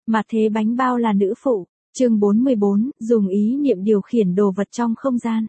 Mà thế bánh bao là nữ phụ. Chương 44, dùng ý niệm điều khiển đồ vật trong không gian.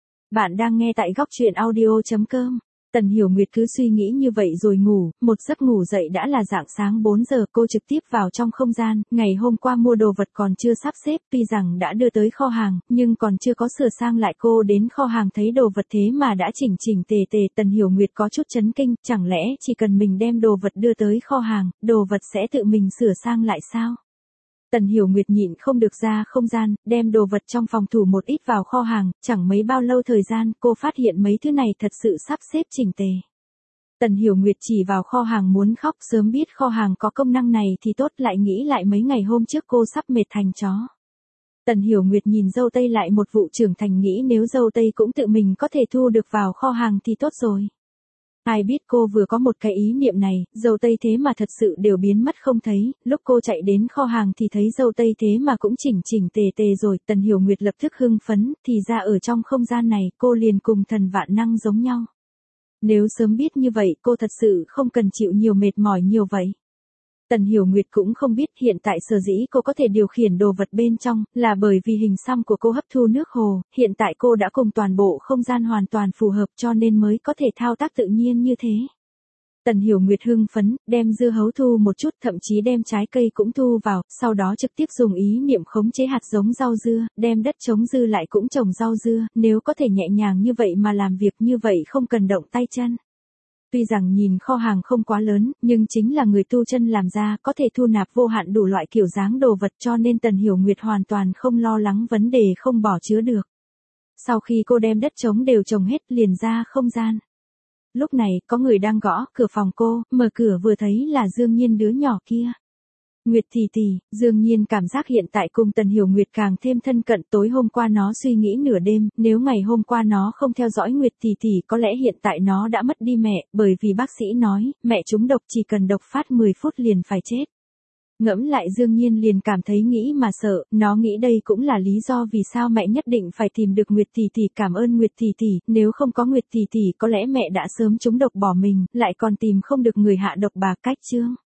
Bạn đang nghe tại góc truyện audio.com. Tần Hiểu Nguyệt cứ suy nghĩ như vậy rồi ngủ, một giấc ngủ dậy đã là rạng sáng 4 giờ, cô trực tiếp vào trong không gian, ngày hôm qua mua đồ vật còn chưa sắp xếp, tuy rằng đã đưa tới kho hàng, nhưng còn chưa có sửa sang lại. Cô đến kho hàng thấy đồ vật thế mà đã chỉnh chỉnh tề tề, Tần Hiểu Nguyệt có chút chấn kinh, chẳng lẽ chỉ cần mình đem đồ vật đưa tới kho hàng, đồ vật sẽ tự mình sửa sang lại sao? Tần Hiểu Nguyệt nhịn không được ra không gian, đem đồ vật trong phòng thủ một ít vào kho hàng, chẳng mấy bao lâu thời gian, cô phát hiện mấy thứ này thật sự sắp xếp chỉnh tề. Tần Hiểu Nguyệt chỉ vào kho hàng muốn khóc, sớm biết kho hàng có công năng này thì tốt, lại nghĩ lại mấy ngày hôm trước cô sắp mệt thành chó. Tần Hiểu Nguyệt nhìn dâu tây lại một vụ trưởng thành, nghĩ nếu dâu tây cũng tự mình có thể thu được vào kho hàng thì tốt rồi. Ai biết cô vừa có một cái ý niệm này, dâu tây thế mà thật sự đều biến mất không thấy, lúc cô chạy đến kho hàng thì thấy dâu tây thế mà cũng chỉnh chỉnh tề tề rồi. Tần Hiểu Nguyệt lập tức hưng phấn, thì ra ở trong không gian này cô liền cùng thần vạn năng giống nhau. Nếu sớm biết như vậy cô thật sự không cần chịu nhiều mệt mỏi nhiều vậy. Tần Hiểu Nguyệt cũng không biết hiện tại sở dĩ cô có thể điều khiển đồ vật bên trong, là bởi vì hình xăm của cô hấp thu nước hồ, hiện tại cô đã cùng toàn bộ không gian hoàn toàn phù hợp cho nên mới có thể thao tác tự nhiên như thế. Tần Hiểu Nguyệt hưng phấn, đem dưa hấu thu một chút, thậm chí đem trái cây cũng thu vào, sau đó trực tiếp dùng ý niệm khống chế hạt giống rau dưa, đem đất trống dư lại cũng trồng rau dưa, nếu có thể nhẹ nhàng như vậy mà làm việc như vậy không cần động tay chân. Tuy rằng nhìn kho hàng không quá lớn, nhưng chính là người tu chân làm ra, có thể thu nạp vô hạn đủ loại kiểu dáng đồ vật, cho nên Tần Hiểu Nguyệt hoàn toàn không lo lắng vấn đề không bỏ chứa được. Sau khi cô đem đất trống đều trồng hết, liền ra không gian. Lúc này, có người đang gõ cửa phòng cô, mở cửa vừa thấy là Dương Nhiên đứa nhỏ kia. Nguyệt tỷ tỷ, Dương Nhiên cảm giác hiện tại cùng Tần Hiểu Nguyệt càng thêm thân cận. Tối hôm qua nó suy nghĩ nửa đêm, nếu ngày hôm qua nó không theo dõi Nguyệt tỷ tỷ có lẽ hiện tại nó đã mất đi mẹ, bởi vì bác sĩ nói, mẹ trúng độc chỉ cần độc phát 10 phút liền phải chết. Ngẫm lại Dương Nhiên liền cảm thấy nghĩ mà sợ, nó nghĩ đây cũng là lý do vì sao mẹ nhất định phải tìm được Nguyệt tỷ tỷ. Cảm ơn Nguyệt tỷ tỷ, nếu không có Nguyệt tỷ tỷ có lẽ mẹ đã sớm trúng độc bỏ mình, lại còn tìm không được người hạ độc bà. Cách chương